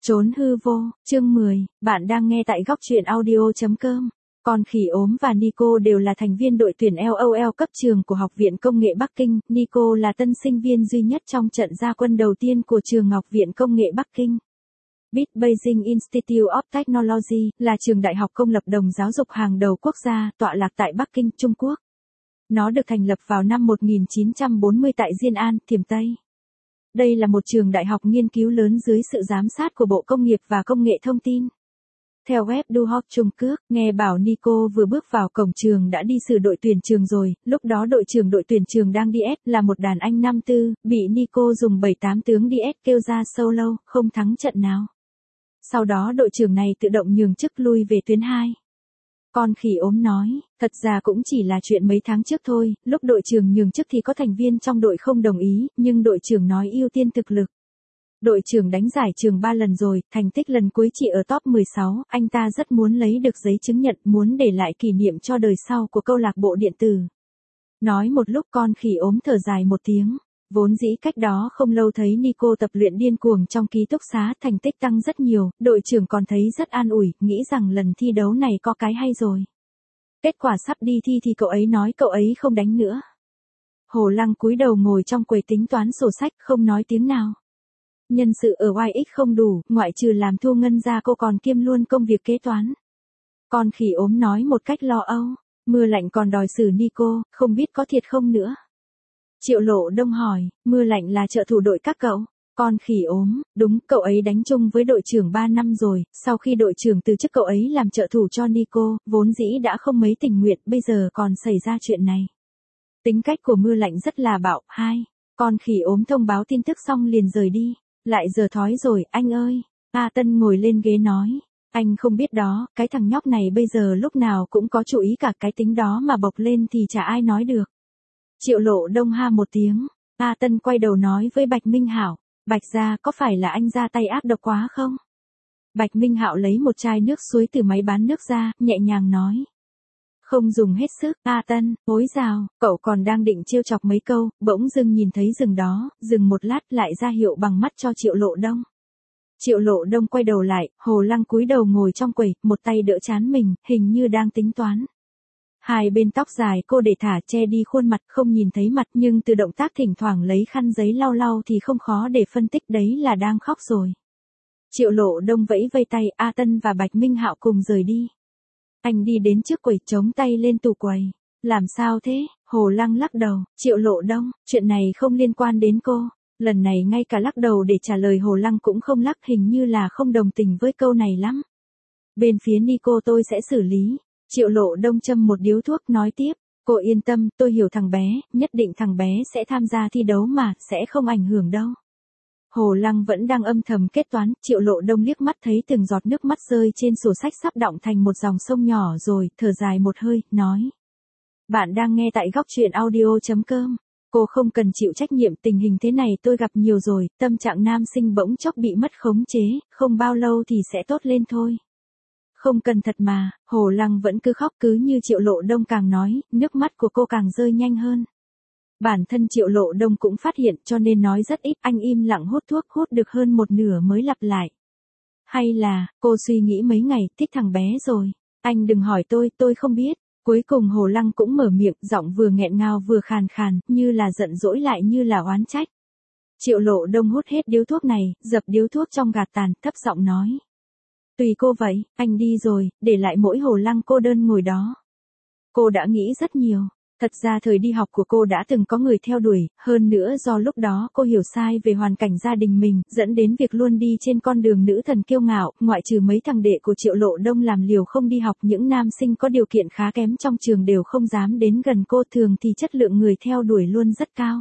Trốn hư vô, chương 10, bạn đang nghe tại góc truyện audio.com. Con khỉ ốm và Nico đều là thành viên đội tuyển LOL cấp trường của Học viện Công nghệ Bắc Kinh. Nico là tân sinh viên duy nhất trong trận ra quân đầu tiên của trường Học viện Công nghệ Bắc Kinh. BIT Beijing Institute of Technology là trường đại học công lập đồng giáo dục hàng đầu quốc gia, tọa lạc tại Bắc Kinh, Trung Quốc. Nó được thành lập vào năm 1940 tại Diên An, Thiểm Tây. Đây là một trường đại học nghiên cứu lớn dưới sự giám sát của Bộ Công nghiệp và Công nghệ Thông tin. Theo web Du Học Trung Quốc, nghe bảo Nico vừa bước vào cổng trường đã đi xử đội tuyển trường rồi, lúc đó đội trưởng đội tuyển trường đang đi S là một đàn anh năm tư, bị Nico dùng 7-8 tướng đi S kêu ra solo, không thắng trận nào. Sau đó đội trưởng này tự động nhường chức lui về tuyến 2. Con khỉ ốm nói, thật ra cũng chỉ là chuyện mấy tháng trước thôi, lúc đội trưởng nhường chức thì có thành viên trong đội không đồng ý, nhưng đội trưởng nói ưu tiên thực lực. Đội trưởng đánh giải trường 3 lần rồi, thành tích lần cuối chỉ ở top 16, anh ta rất muốn lấy được giấy chứng nhận, muốn để lại kỷ niệm cho đời sau của câu lạc bộ điện tử. Nói một lúc con khỉ ốm thở dài một tiếng. Vốn dĩ cách đó không lâu thấy Nico tập luyện điên cuồng trong ký túc xá, thành tích tăng rất nhiều, đội trưởng còn thấy rất an ủi, nghĩ rằng lần thi đấu này có cái hay rồi. Kết quả sắp đi thi thì cậu ấy nói cậu ấy không đánh nữa. Hồ Lăng cúi đầu ngồi trong quầy tính toán sổ sách, không nói tiếng nào. Nhân sự ở YX không đủ, ngoại trừ làm thu ngân ra cô còn kiêm luôn công việc kế toán. Con khỉ ốm nói một cách lo âu, mưa lạnh còn đòi xử Nico, không biết có thiệt không nữa. Triệu Lộ Đông hỏi, mưa lạnh là trợ thủ đội các cậu? Con khỉ ốm, đúng, cậu ấy đánh chung với đội trưởng 3 năm rồi, sau khi đội trưởng từ chức cậu ấy làm trợ thủ cho Nico, vốn dĩ đã không mấy tình nguyện, bây giờ còn xảy ra chuyện này. Tính cách của mưa lạnh rất là bạo. Con khỉ ốm thông báo tin tức xong liền rời đi. Lại giờ thói rồi, anh ơi. A Tân ngồi lên ghế nói. Anh không biết đó, cái thằng nhóc này bây giờ lúc nào cũng có chú ý cả, cái tính đó mà bộc lên thì chả ai nói được. Triệu Lộ Đông ha một tiếng. A Tân quay đầu nói với Bạch Minh Hạo. Bạch gia, có phải là anh ra tay ác độc quá không? Bạch Minh Hạo lấy một chai nước suối từ máy bán nước ra, nhẹ nhàng nói. Không dùng hết sức. A Tân, ối dào, cậu còn đang định trêu chọc mấy câu, bỗng dưng nhìn thấy rừng đó, dừng một lát lại ra hiệu bằng mắt cho Triệu Lộ Đông. Triệu Lộ Đông quay đầu lại, Hồ Lăng cúi đầu ngồi trong quầy, một tay đỡ trán mình, hình như đang tính toán. Hai bên tóc dài cô để thả che đi khuôn mặt, không nhìn thấy mặt, nhưng từ động tác thỉnh thoảng lấy khăn giấy lau lau thì không khó để phân tích đấy là đang khóc rồi. Triệu Lộ Đông vẫy vây tay, A Tân và Bạch Minh Hạo cùng rời đi. Anh đi đến trước quầy, chống tay lên tủ quầy. Làm sao thế? Hồ Lăng lắc đầu. Triệu Lộ Đông, chuyện này không liên quan đến cô. Lần này ngay cả lắc đầu để trả lời Hồ Lăng cũng không lắc, hình như là không đồng tình với câu này lắm. Bên phía Nico tôi sẽ xử lý. Triệu Lộ Đông châm một điếu thuốc nói tiếp. Cô yên tâm, tôi hiểu thằng bé, nhất định thằng bé sẽ tham gia thi đấu mà, sẽ không ảnh hưởng đâu. Hồ Lăng vẫn đang âm thầm kết toán, Triệu Lộ Đông liếc mắt thấy từng giọt nước mắt rơi trên sổ sách sắp đọng thành một dòng sông nhỏ rồi, thở dài một hơi, nói. Bạn đang nghe tại góc truyện audio.com. Cô không cần chịu trách nhiệm, tình hình thế này tôi gặp nhiều rồi, tâm trạng nam sinh bỗng chốc bị mất khống chế, không bao lâu thì sẽ tốt lên thôi. Không cần thật mà, Hồ Lăng vẫn cứ khóc, cứ như Triệu Lộ Đông càng nói, nước mắt của cô càng rơi nhanh hơn. Bản thân Triệu Lộ Đông cũng phát hiện cho nên nói rất ít, anh im lặng hút thuốc, hút được hơn một nửa mới lặp lại. Hay là, cô suy nghĩ mấy ngày, thích thằng bé rồi. Anh đừng hỏi tôi không biết. Cuối cùng Hồ Lăng cũng mở miệng, giọng vừa nghẹn ngào vừa khàn khàn, như là giận dỗi lại như là oán trách. Triệu Lộ Đông hút hết điếu thuốc này, dập điếu thuốc trong gạt tàn, thấp giọng nói. Tùy cô vậy, anh đi rồi, để lại mỗi Hồ Lăng cô đơn ngồi đó. Cô đã nghĩ rất nhiều. Thật ra thời đi học của cô đã từng có người theo đuổi, hơn nữa do lúc đó cô hiểu sai về hoàn cảnh gia đình mình, dẫn đến việc luôn đi trên con đường nữ thần kiêu ngạo, ngoại trừ mấy thằng đệ của Triệu Lộ Đông làm liều không đi học, những nam sinh có điều kiện khá kém trong trường đều không dám đến gần cô, thường thì chất lượng người theo đuổi luôn rất cao.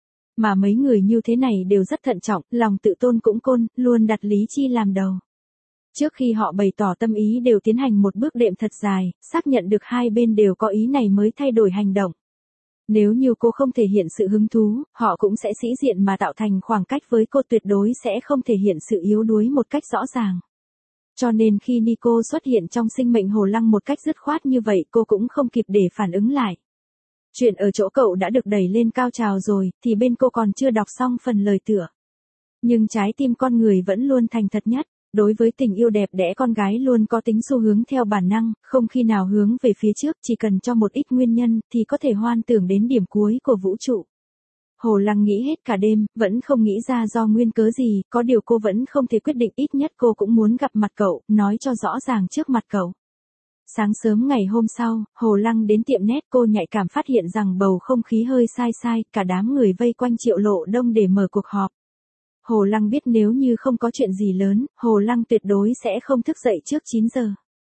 Mà mấy người như thế này đều rất thận trọng, lòng tự tôn cũng côn, luôn đặt lý chi làm đầu. Trước khi họ bày tỏ tâm ý đều tiến hành một bước đệm thật dài, xác nhận được hai bên đều có ý này mới thay đổi hành động. Nếu như cô không thể hiện sự hứng thú, họ cũng sẽ sĩ diện mà tạo thành khoảng cách với cô, tuyệt đối sẽ không thể hiện sự yếu đuối một cách rõ ràng. Cho nên khi Nico xuất hiện trong sinh mệnh Hồ Lăng một cách dứt khoát như vậy, cô cũng không kịp để phản ứng lại. Chuyện ở chỗ cậu đã được đẩy lên cao trào rồi, thì bên cô còn chưa đọc xong phần lời tựa. Nhưng trái tim con người vẫn luôn thành thật nhất. Đối với tình yêu đẹp đẽ con gái luôn có tính xu hướng theo bản năng, không khi nào hướng về phía trước, chỉ cần cho một ít nguyên nhân thì có thể hoan tưởng đến điểm cuối của vũ trụ. Hồ Lăng nghĩ hết cả đêm, vẫn không nghĩ ra do nguyên cớ gì, có điều cô vẫn không thể quyết định, ít nhất cô cũng muốn gặp mặt cậu, nói cho rõ ràng trước mặt cậu. Sáng sớm ngày hôm sau, Hồ Lăng đến tiệm nét, cô nhạy cảm phát hiện rằng bầu không khí hơi sai, cả đám người vây quanh Triệu Lộ Đông để mở cuộc họp. Hồ Lăng biết nếu như không có chuyện gì lớn, Hồ Lăng tuyệt đối sẽ không thức dậy trước 9 giờ.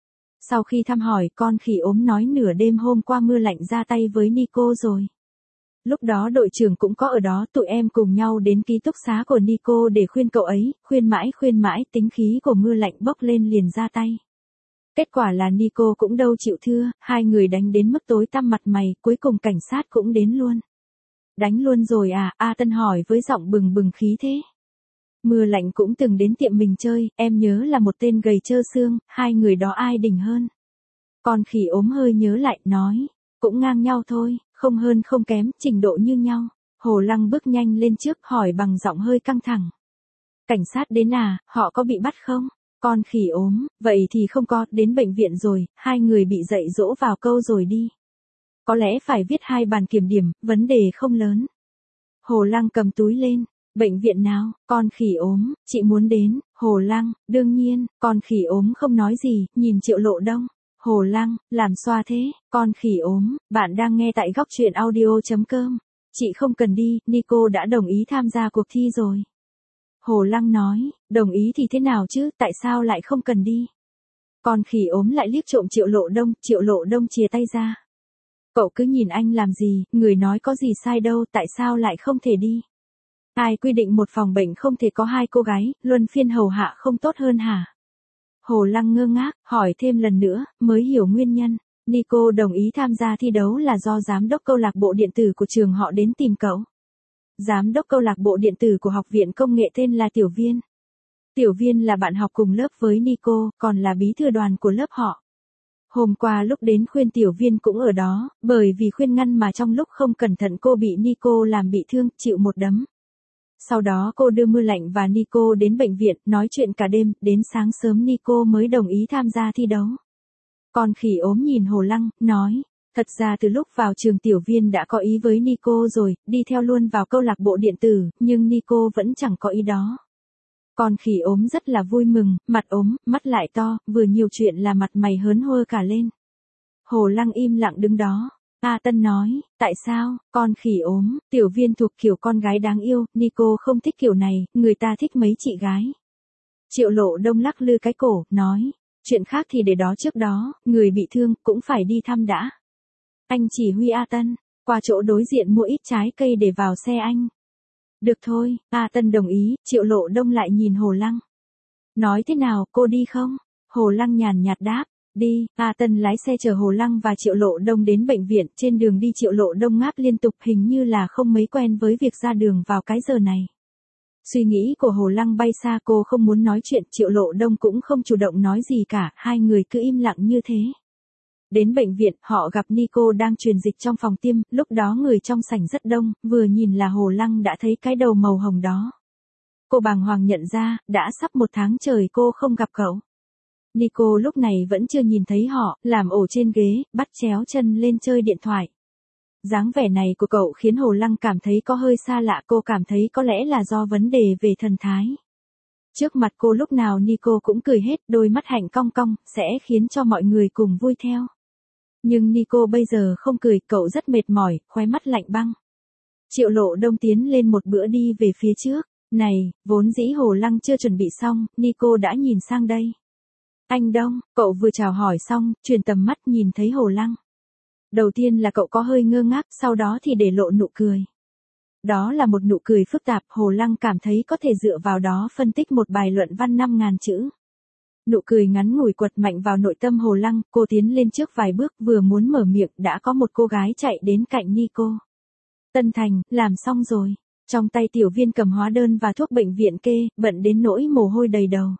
Sau khi thăm hỏi, con khỉ ốm nói nửa đêm hôm qua mưa lạnh ra tay với Nico rồi. Lúc đó đội trưởng cũng có ở đó, tụi em cùng nhau đến ký túc xá của Nico để khuyên cậu ấy, khuyên mãi, tính khí của mưa lạnh bốc lên liền ra tay. Kết quả là Nico cũng đâu chịu thưa, hai người đánh đến mức tối tăm mặt mày, cuối cùng cảnh sát cũng đến luôn. Đánh luôn rồi à? A Tân hỏi với giọng bừng khí thế. Mưa lạnh cũng từng đến tiệm mình chơi, em nhớ là một tên gầy trơ xương, hai người đó ai đỉnh hơn? Con khỉ ốm hơi nhớ lại, nói, cũng ngang nhau thôi, không hơn không kém, trình độ như nhau. Hồ Lăng bước nhanh lên trước hỏi bằng giọng hơi căng thẳng. Cảnh sát đến à, họ có bị bắt không? Con khỉ ốm, vậy thì không có, đến bệnh viện rồi, hai người bị dạy dỗ vào câu rồi đi. Có lẽ phải viết 2 bàn kiểm điểm, vấn đề không lớn. Hồ Lăng cầm túi lên. Bệnh viện nào? Con khỉ ốm, chị muốn đến. Hồ Lăng, đương nhiên. Con khỉ ốm không nói gì, nhìn Triệu Lộ Đông. Hồ Lăng, làm xoa thế. Con khỉ ốm, bạn đang nghe tại góc truyện audio.com. Chị không cần đi, Nico đã đồng ý tham gia cuộc thi rồi. Hồ Lăng nói, đồng ý thì thế nào chứ, tại sao lại không cần đi? Con khỉ ốm lại liếc trộm Triệu Lộ Đông chìa tay ra. Cậu cứ nhìn anh làm gì, người nói có gì sai đâu, tại sao lại không thể đi? Ai quy định một phòng bệnh không thể có 2 cô gái, luân phiên hầu hạ không tốt hơn hả? Hồ Lăng ngơ ngác, hỏi thêm lần nữa, mới hiểu nguyên nhân. Nico đồng ý tham gia thi đấu là do giám đốc câu lạc bộ điện tử của trường họ đến tìm cậu. Giám đốc câu lạc bộ điện tử của học viện công nghệ tên là Tiểu Viên. Tiểu Viên là bạn học cùng lớp với Nico, còn là bí thư đoàn của lớp họ. Hôm qua lúc đến khuyên Tiểu Viên cũng ở đó, bởi vì khuyên ngăn mà trong lúc không cẩn thận cô bị Nico làm bị thương, chịu một đấm. Sau đó cô đưa Mưa Lạnh và Nico đến bệnh viện, nói chuyện cả đêm, đến sáng sớm Nico mới đồng ý tham gia thi đấu. Con khỉ ốm nhìn Hồ Lăng, nói, thật ra từ lúc vào trường Tiểu Viên đã có ý với Nico rồi, đi theo luôn vào câu lạc bộ điện tử, nhưng Nico vẫn chẳng có ý đó. Con khỉ ốm rất là vui mừng, mặt ốm, mắt lại to, vừa nhiều chuyện là mặt mày hớn hơ cả lên. Hồ Lăng im lặng đứng đó. A Tân nói, tại sao? Con khỉ ốm, Tiểu Viên thuộc kiểu con gái đáng yêu, Nico không thích kiểu này, người ta thích mấy chị gái. Triệu Lộ Đông lắc lư cái cổ, nói, chuyện khác thì để đó, trước đó, người bị thương cũng phải đi thăm đã. Anh chỉ huy A Tân, qua chỗ đối diện mua ít trái cây để vào xe anh. Được thôi, A Tân đồng ý, Triệu Lộ Đông lại nhìn Hồ Lăng. Nói thế nào, cô đi không? Hồ Lăng nhàn nhạt đáp. Đi, A Tân lái xe chở Hồ Lăng và Triệu Lộ Đông đến bệnh viện, trên đường đi Triệu Lộ Đông ngáp liên tục, hình như là không mấy quen với việc ra đường vào cái giờ này. Suy nghĩ của Hồ Lăng bay xa, cô không muốn nói chuyện, Triệu Lộ Đông cũng không chủ động nói gì cả, hai người cứ im lặng như thế. Đến bệnh viện, họ gặp Nico đang truyền dịch trong phòng tiêm, lúc đó người trong sảnh rất đông, vừa nhìn là Hồ Lăng đã thấy cái đầu màu hồng đó. Cô bàng hoàng nhận ra, đã sắp 1 tháng trời cô không gặp cậu. Nico lúc này vẫn chưa nhìn thấy họ, làm ổ trên ghế, bắt chéo chân lên chơi điện thoại. Dáng vẻ này của cậu khiến Hồ Lăng cảm thấy có hơi xa lạ, cô cảm thấy có lẽ là do vấn đề về thần thái. Trước mặt cô lúc nào Nico cũng cười hết, đôi mắt hạnh cong cong, sẽ khiến cho mọi người cùng vui theo. Nhưng Nico bây giờ không cười, cậu rất mệt mỏi, khóe mắt lạnh băng. Triệu Lộ Đông tiến lên một bữa đi về phía trước. Này, vốn dĩ Hồ Lăng chưa chuẩn bị xong, Nico đã nhìn sang đây. Anh Đông, cậu vừa chào hỏi xong, chuyển tầm mắt nhìn thấy Hồ Lăng. Đầu tiên là cậu có hơi ngơ ngác, sau đó thì để lộ nụ cười. Đó là một nụ cười phức tạp, Hồ Lăng cảm thấy có thể dựa vào đó phân tích một bài luận văn 5.000 chữ. Nụ cười ngắn ngủi quật mạnh vào nội tâm Hồ Lăng, cô tiến lên trước vài bước, vừa muốn mở miệng đã có một cô gái chạy đến cạnh Nico. Tân Thành, làm xong rồi. Trong tay Tiểu Viên cầm hóa đơn và thuốc bệnh viện kê, bận đến nỗi mồ hôi đầy đầu.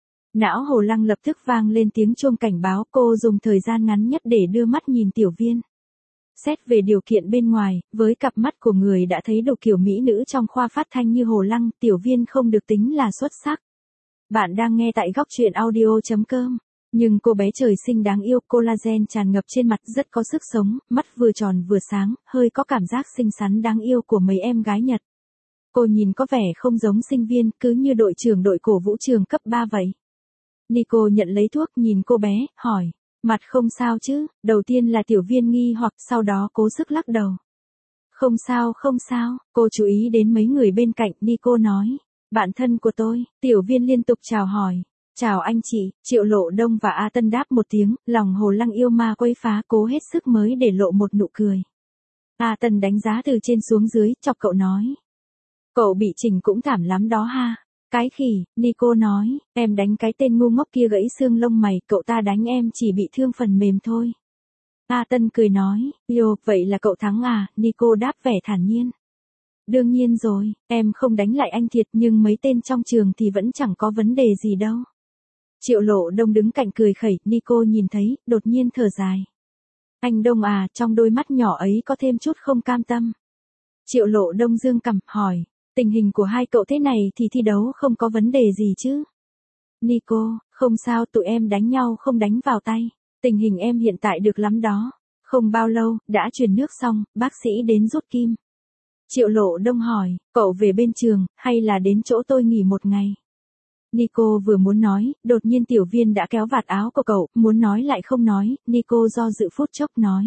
Não Hồ Lăng lập tức vang lên tiếng chuông cảnh báo, cô dùng thời gian ngắn nhất để đưa mắt nhìn Tiểu Viên. Xét về điều kiện bên ngoài, với cặp mắt của người đã thấy đủ kiểu mỹ nữ trong khoa phát thanh như Hồ Lăng, Tiểu Viên không được tính là xuất sắc. Bạn đang nghe tại góc truyện audio.com. Nhưng cô bé trời sinh đáng yêu, collagen tràn ngập trên mặt, rất có sức sống, mắt vừa tròn vừa sáng, hơi có cảm giác xinh xắn đáng yêu của mấy em gái Nhật. Cô nhìn có vẻ không giống sinh viên, cứ như đội trưởng đội cổ vũ trường cấp 3 vậy. Nico nhận lấy thuốc, nhìn cô bé, hỏi. Mặt không sao chứ? Đầu tiên là tiểu viên nghi hoặc, sau đó cố sức lắc đầu. Không sao, không sao. Cô chú ý đến mấy người bên cạnh, Nico nói. Bạn thân của tôi. Tiểu viên liên tục chào hỏi. Chào anh chị. Triệu Lộ Đông và A Tân đáp một tiếng, lòng Hồ Lăng yêu ma quấy phá, cố hết sức mới để lộ một nụ cười. A Tân đánh giá từ trên xuống dưới, chọc cậu nói. Cậu bị chỉnh cũng thảm lắm đó ha. Cái khỉ, Nico nói, em đánh cái tên ngu ngốc kia gãy xương lông mày, cậu ta đánh em chỉ bị thương phần mềm thôi. A Tân cười nói, yo, vậy là cậu thắng à, Nico đáp vẻ thản nhiên. Đương nhiên rồi, em không đánh lại anh thiệt nhưng mấy tên trong trường thì vẫn chẳng có vấn đề gì đâu. Triệu Lộ Đông đứng cạnh cười khẩy, Nico nhìn thấy, đột nhiên thở dài. Anh Đông à, trong đôi mắt nhỏ ấy có thêm chút không cam tâm. Triệu Lộ Đông dương cằm, hỏi, tình hình của hai cậu thế này thì thi đấu không có vấn đề gì chứ? Nico, không sao, tụi em đánh nhau không đánh vào tay. Tình hình em hiện tại được lắm đó. Không bao lâu, đã truyền nước xong, bác sĩ đến rút kim. Triệu Lộ Đông hỏi, cậu về bên trường, hay là đến chỗ tôi nghỉ một ngày? Nico vừa muốn nói, đột nhiên tiểu viên đã kéo vạt áo của cậu, muốn nói lại không nói, Nico do dự phút chốc nói.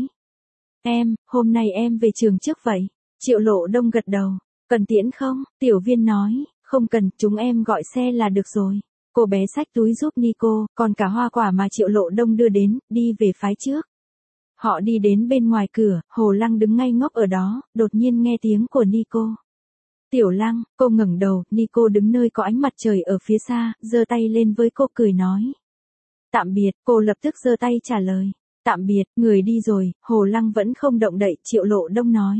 Hôm nay em về trường trước vậy. Triệu Lộ Đông gật đầu, cần tiễn không? Tiểu viên nói, không cần, chúng em gọi xe là được rồi. Cô bé xách túi giúp Nico, còn cả hoa quả mà Triệu Lộ Đông đưa đến, đi về phái trước. Họ đi đến bên ngoài cửa, Hồ Lăng đứng ngây ngốc ở đó, đột nhiên nghe tiếng của Nico. Tiểu Lăng, cô ngẩng đầu, Nico đứng nơi có ánh mặt trời ở phía xa, giơ tay lên với cô cười nói. Tạm biệt, cô lập tức giơ tay trả lời. Tạm biệt, người đi rồi, Hồ Lăng vẫn không động đậy, Triệu Lộ Đông nói.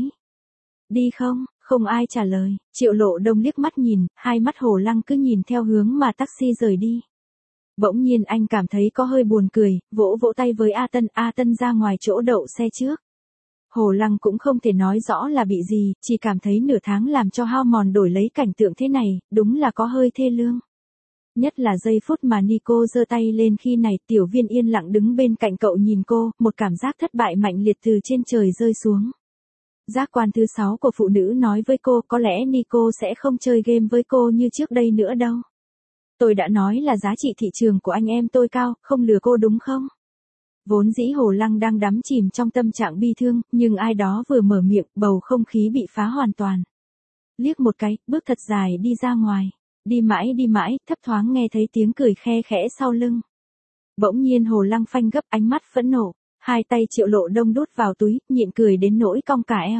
Đi không? Không ai trả lời, Triệu Lộ Đông liếc mắt nhìn, hai mắt Hồ Lăng cứ nhìn theo hướng mà taxi rời đi. Bỗng nhiên anh cảm thấy có hơi buồn cười, vỗ vỗ tay với A Tân ra ngoài chỗ đậu xe trước. Hồ Lăng cũng không thể nói rõ là bị gì, chỉ cảm thấy nửa tháng làm cho hao mòn đổi lấy cảnh tượng thế này, đúng là có hơi thê lương. Nhất là giây phút mà Nico giơ tay lên khi này, tiểu viên yên lặng đứng bên cạnh cậu nhìn cô, một cảm giác thất bại mạnh liệt từ trên trời rơi xuống. Giác quan thứ 6 của phụ nữ nói với cô, có lẽ Nico sẽ không chơi game với cô như trước đây nữa đâu. Tôi đã nói là giá trị thị trường của anh em tôi cao, không lừa cô đúng không? Vốn dĩ Hồ Lăng đang đắm chìm trong tâm trạng bi thương, nhưng ai đó vừa mở miệng, bầu không khí bị phá hoàn toàn. Liếc một cái, bước thật dài đi ra ngoài. Đi mãi, thấp thoáng nghe thấy tiếng cười khe khẽ sau lưng. Bỗng nhiên Hồ Lăng phanh gấp, ánh mắt phẫn nộ. Hai tay Triệu Lộ Đông đút vào túi, nhịn cười đến nỗi cong cả eo.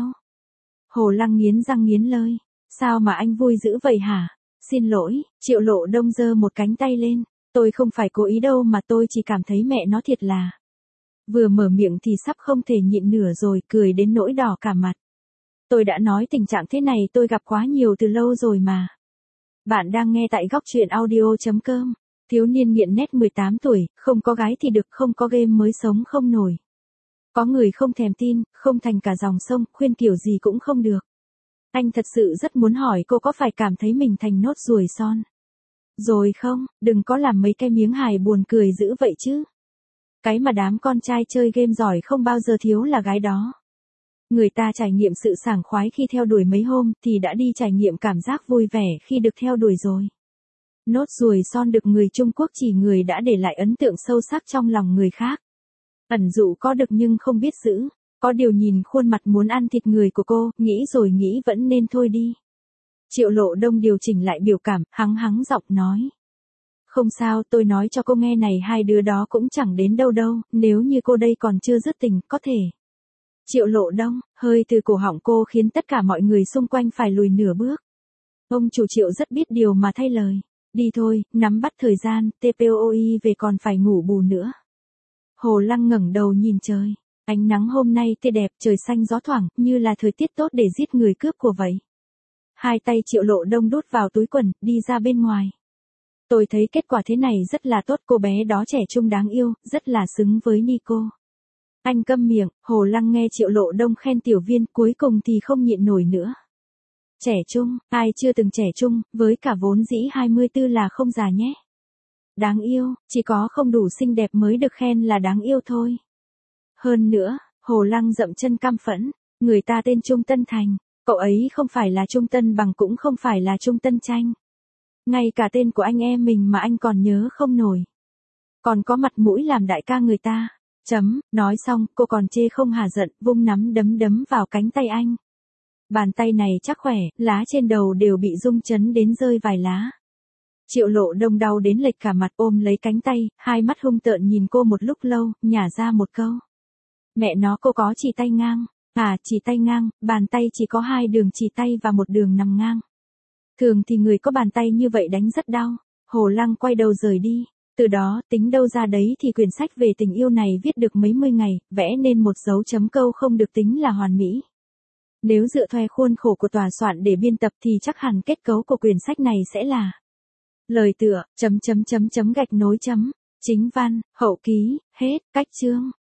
Hồ Lăng nghiến răng nghiến lợi. Sao mà anh vui dữ vậy hả? Xin lỗi, Triệu Lộ Đông giơ một cánh tay lên. Tôi không phải cố ý đâu mà tôi chỉ cảm thấy mẹ nó thiệt là. Vừa mở miệng thì sắp không thể nhịn nửa rồi, cười đến nỗi đỏ cả mặt. Tôi đã nói tình trạng thế này tôi gặp quá nhiều từ lâu rồi mà. Bạn đang nghe tại góc truyện audio.com. Thiếu niên nghiện net 18 tuổi, không có gái thì được, không có game mới sống không nổi. Có người không thèm tin, không thành cả dòng sông, khuyên kiểu gì cũng không được. Anh thật sự rất muốn hỏi cô có phải cảm thấy mình thành nốt ruồi son rồi không? Đừng có làm mấy cái miếng hài buồn cười dữ vậy chứ. Cái mà đám con trai chơi game giỏi không bao giờ thiếu là gái đó. Người ta trải nghiệm sự sảng khoái khi theo đuổi mấy hôm thì đã đi trải nghiệm cảm giác vui vẻ khi được theo đuổi rồi. Nốt ruồi son được người Trung Quốc chỉ người đã để lại ấn tượng sâu sắc trong lòng người khác. Ẩn dụ có được nhưng không biết giữ. Có điều nhìn khuôn mặt muốn ăn thịt người của cô, nghĩ rồi nghĩ vẫn nên thôi đi. Triệu Lộ Đông điều chỉnh lại biểu cảm, hắng giọng nói. Không sao, tôi nói cho cô nghe này, hai đứa đó cũng chẳng đến đâu đâu, nếu như cô đây còn chưa dứt tình, có thể. Triệu Lộ Đông, hơi từ cổ họng cô khiến tất cả mọi người xung quanh phải lùi nửa bước. Ông chủ Triệu rất biết điều mà thay lời. Đi thôi, nắm bắt thời gian, TPOI về còn phải ngủ bù nữa. Hồ Lăng ngẩng đầu nhìn trời. Ánh nắng hôm nay tươi đẹp, trời xanh gió thoảng, như là thời tiết tốt để giết người cướp của vậy. Hai tay Triệu Lộ Đông đút vào túi quần, đi ra bên ngoài. Tôi thấy kết quả thế này rất là tốt, cô bé đó trẻ trung đáng yêu, rất là xứng với Nico. Anh câm miệng, Hồ Lăng nghe Triệu Lộ Đông khen tiểu viên, cuối cùng thì không nhịn nổi nữa. Trẻ trung, ai chưa từng trẻ trung, với cả vốn dĩ 24 là không già nhé. đáng yêu, chỉ có không đủ xinh đẹp mới được khen là đáng yêu thôi. Hơn nữa, Hồ Lăng dậm chân căm phẫn, người ta tên Trung Tân Thành, cậu ấy không phải là Trung Tân Bằng cũng không phải là Trung Tân Tranh. Ngay cả tên của anh em mình mà anh còn nhớ không nổi. Còn có mặt mũi làm đại ca người ta. Nói xong, cô còn chê không hả giận, vung nắm đấm đấm vào cánh tay anh. Bàn tay này chắc khỏe, lá trên đầu đều bị rung chấn đến rơi vài lá. Triệu Lộ Đông đau đến lệch cả mặt ôm lấy cánh tay, hai mắt hung tợn nhìn cô một lúc lâu, nhả ra một câu. Mẹ nó cô có chỉ tay ngang. À, chỉ tay ngang, bàn tay chỉ có 2 đường chỉ tay và 1 đường nằm ngang. Thường thì người có bàn tay như vậy đánh rất đau. Hồ Lăng quay đầu rời đi. Từ đó, tính đâu ra đấy thì quyển sách về tình yêu này viết được mấy mươi ngày, vẽ nên một dấu chấm câu không được tính là hoàn mỹ. Nếu dựa theo khuôn khổ của tòa soạn để biên tập thì chắc hẳn kết cấu của quyển sách này sẽ là lời tựa, gạch nối chấm, chính văn, hậu ký, hết, cách chương.